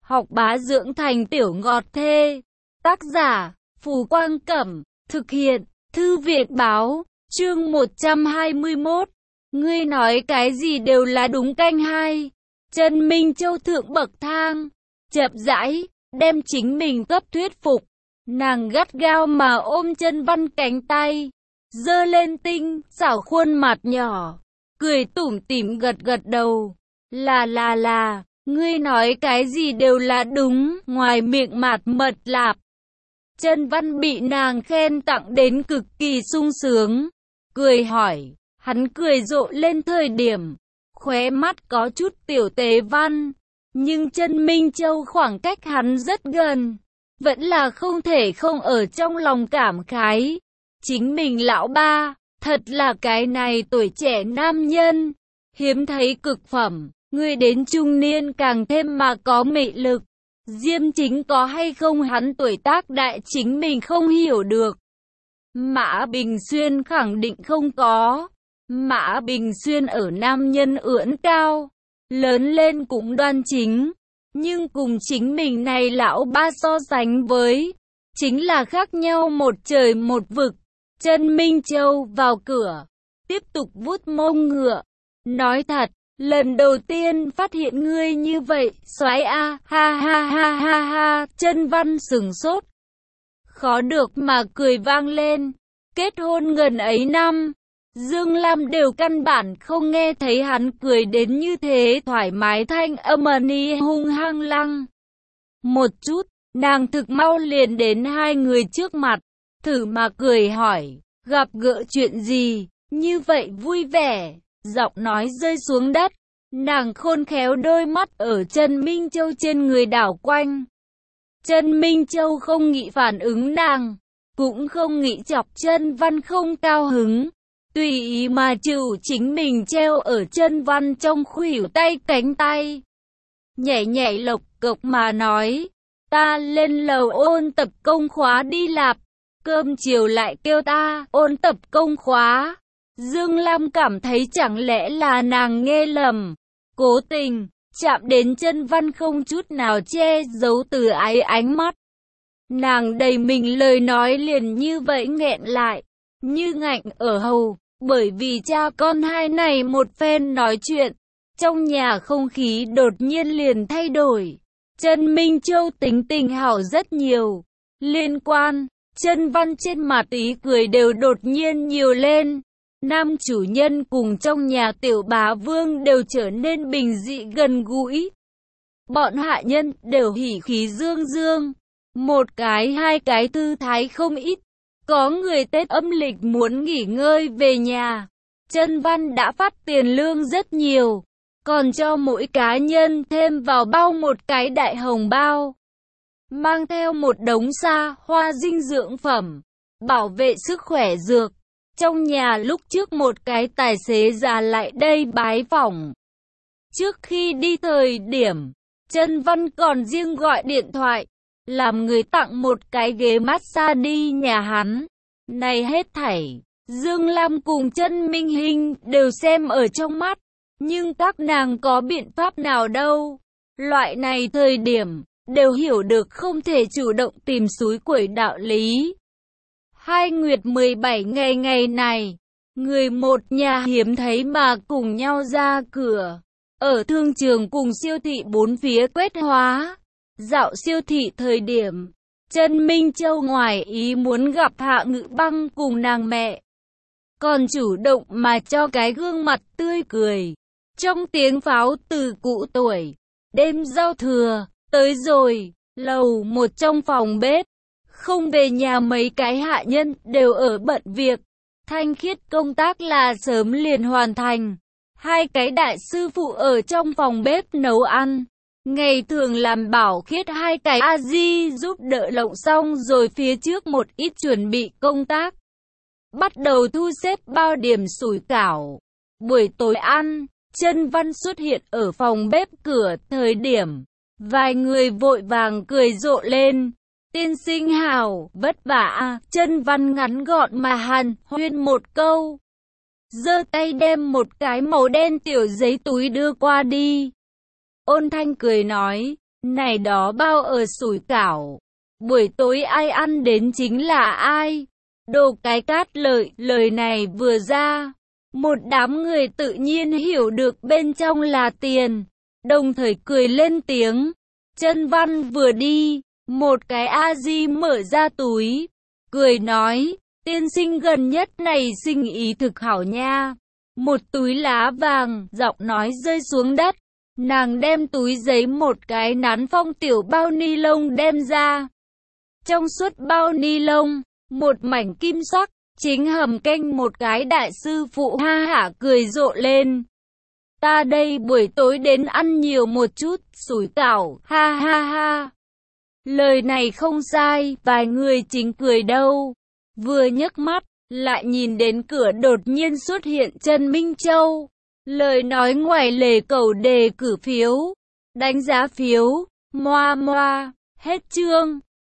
học bá dưỡng thành tiểu ngọt thê. Tác giả, Phù Quang Cẩm, thực hiện, Thư viện Báo, chương 121. Ngươi nói cái gì đều là đúng. Canh 2. Trần Minh Châu thượng bậc thang, chậm rãi, đem chính mình cấp thuyết phục. Nàng gắt gao mà ôm Chân Văn cánh tay, giơ lên tinh, xảo khuôn mặt nhỏ, cười tủm tỉm gật gật đầu. Là, ngươi nói cái gì đều là đúng, ngoài miệng mạt mật lạp. Chân Văn bị nàng khen tặng đến cực kỳ sung sướng, cười hỏi, hắn cười rộ lên thời điểm, khóe mắt có chút tiểu tế văn, nhưng Chân Minh Châu khoảng cách hắn rất gần, vẫn là không thể không ở trong lòng cảm khái. Chính mình lão ba, thật là cái này tuổi trẻ nam nhân, hiếm thấy cực phẩm, người đến trung niên càng thêm mà có mị lực. Diêm Chính có hay không hắn tuổi tác đại chính mình không hiểu được. Mã Bình Xuyên khẳng định không có. Mã Bình Xuyên ở nam nhân ưỡn cao, lớn lên cũng đoan chính, nhưng cùng chính mình này lão ba so sánh với, chính là khác nhau một trời một vực. Trần Minh Châu vào cửa, tiếp tục vuốt mông ngựa, nói thật, lần đầu tiên phát hiện ngươi như vậy, soái a, ha ha ha ha ha. Chân Văn sửng sốt, khó được mà cười vang lên. Kết hôn gần ấy năm, Dương Lam đều căn bản không nghe thấy hắn cười đến như thế thoải mái. Thanh âm ni hung hăng lăng một chút, nàng thực mau liền đến hai người trước mặt, thử mà cười hỏi, gặp gỡ chuyện gì, như vậy vui vẻ. Giọng nói rơi xuống đất, nàng khôn khéo đôi mắt ở Trần Minh Châu trên người đảo quanh. Trần Minh Châu không nghĩ phản ứng nàng, cũng không nghĩ chọc Chân Văn không cao hứng, tùy ý mà chịu chính mình treo ở Chân Văn trong khuỷu tay cánh tay. Nhảy nhảy lộc cộc mà nói, ta lên lầu ôn tập công khóa đi lạp, cơm chiều lại kêu ta ôn tập công khóa. Dương Lam cảm thấy chẳng lẽ là nàng nghe lầm, cố tình chạm đến Chân Văn không chút nào che giấu từ ái ánh mắt. Nàng đầy mình lời nói liền như vậy nghẹn lại, như ngạnh ở hầu, bởi vì cha con hai này một phen nói chuyện, trong nhà không khí đột nhiên liền thay đổi. Trần Minh Châu tính tình hảo rất nhiều, liên quan, Chân Văn trên mặt ý cười đều đột nhiên nhiều lên. Nam chủ nhân cùng trong nhà tiểu bá vương đều trở nên bình dị gần gũi. Bọn hạ nhân đều hỉ khí dương dương, một cái hai cái thư thái không ít. Có người Tết âm lịch muốn nghỉ ngơi về nhà, Chân Văn đã phát tiền lương rất nhiều, còn cho mỗi cá nhân thêm vào bao một cái đại hồng bao, mang theo một đống xa hoa dinh dưỡng phẩm, bảo vệ sức khỏe dược. Trong nhà lúc trước một cái tài xế già lại đây bái phỏng. Trước khi đi thời điểm, Chân Văn còn riêng gọi điện thoại, làm người tặng một cái ghế massage đi nhà hắn. Này hết thảy, Dương Lam cùng Chân Minh Hinh đều xem ở trong mắt, nhưng các nàng có biện pháp nào đâu. Loại này thời điểm, đều hiểu được không thể chủ động tìm xúi quẩy đạo lý. 2 nguyệt 17 ngày ngày này, người một nhà hiếm thấy mà cùng nhau ra cửa, ở thương trường cùng siêu thị bốn phía quét hóa. Dạo siêu thị thời điểm, Trần Minh Châu ngoài ý muốn gặp Hạ Ngự Băng cùng nàng mẹ, còn chủ động mà cho cái gương mặt tươi cười. Trong tiếng pháo từ cụ tuổi, đêm giao thừa, tới rồi, lầu một trong phòng bếp, không về nhà mấy cái hạ nhân đều ở bận việc. Thanh khiết công tác là sớm liền hoàn thành. Hai cái đại sư phụ ở trong phòng bếp nấu ăn. Ngày thường làm bảo khiết hai cái A-di giúp đỡ lộng xong rồi phía trước một ít chuẩn bị công tác. Bắt đầu thu xếp bao điểm sủi cảo. Buổi tối ăn, Chân Văn xuất hiện ở phòng bếp cửa thời điểm. Vài người vội vàng cười rộ lên. Tiên sinh hảo, vất vả à. Chân Văn ngắn gọn mà hàn huyên một câu, giơ tay đem một cái màu đen tiểu giấy túi đưa qua đi. Ôn thanh cười nói, Này đó bao ở sủi cảo. Buổi tối ai ăn đến chính là ai? Đồ cái cát lợi, lời này vừa ra. Một đám người tự nhiên hiểu được bên trong là tiền. Đồng thời cười lên tiếng. Chân Văn vừa đi, một cái A-di mở ra túi. Cười nói, tiên sinh gần nhất này sinh ý thực hảo nha. Một túi lá vàng, giọng nói rơi xuống đất. Nàng đem túi giấy một cái nắn phong tiểu bao ni lông đem ra. Trong suốt bao ni lông, một mảnh kim sắc, chính hầm canh một cái đại sư phụ ha hả cười rộ lên. Ta đây buổi tối đến ăn nhiều một chút, sủi cảo, ha ha ha. Lời này không sai, vài người chính cười đâu. Vừa nhấc mắt, lại nhìn đến cửa đột nhiên xuất hiện Trần Minh Châu. Lời nói ngoài lề cầu đề cử phiếu, đánh giá phiếu, moa moa, hết chương.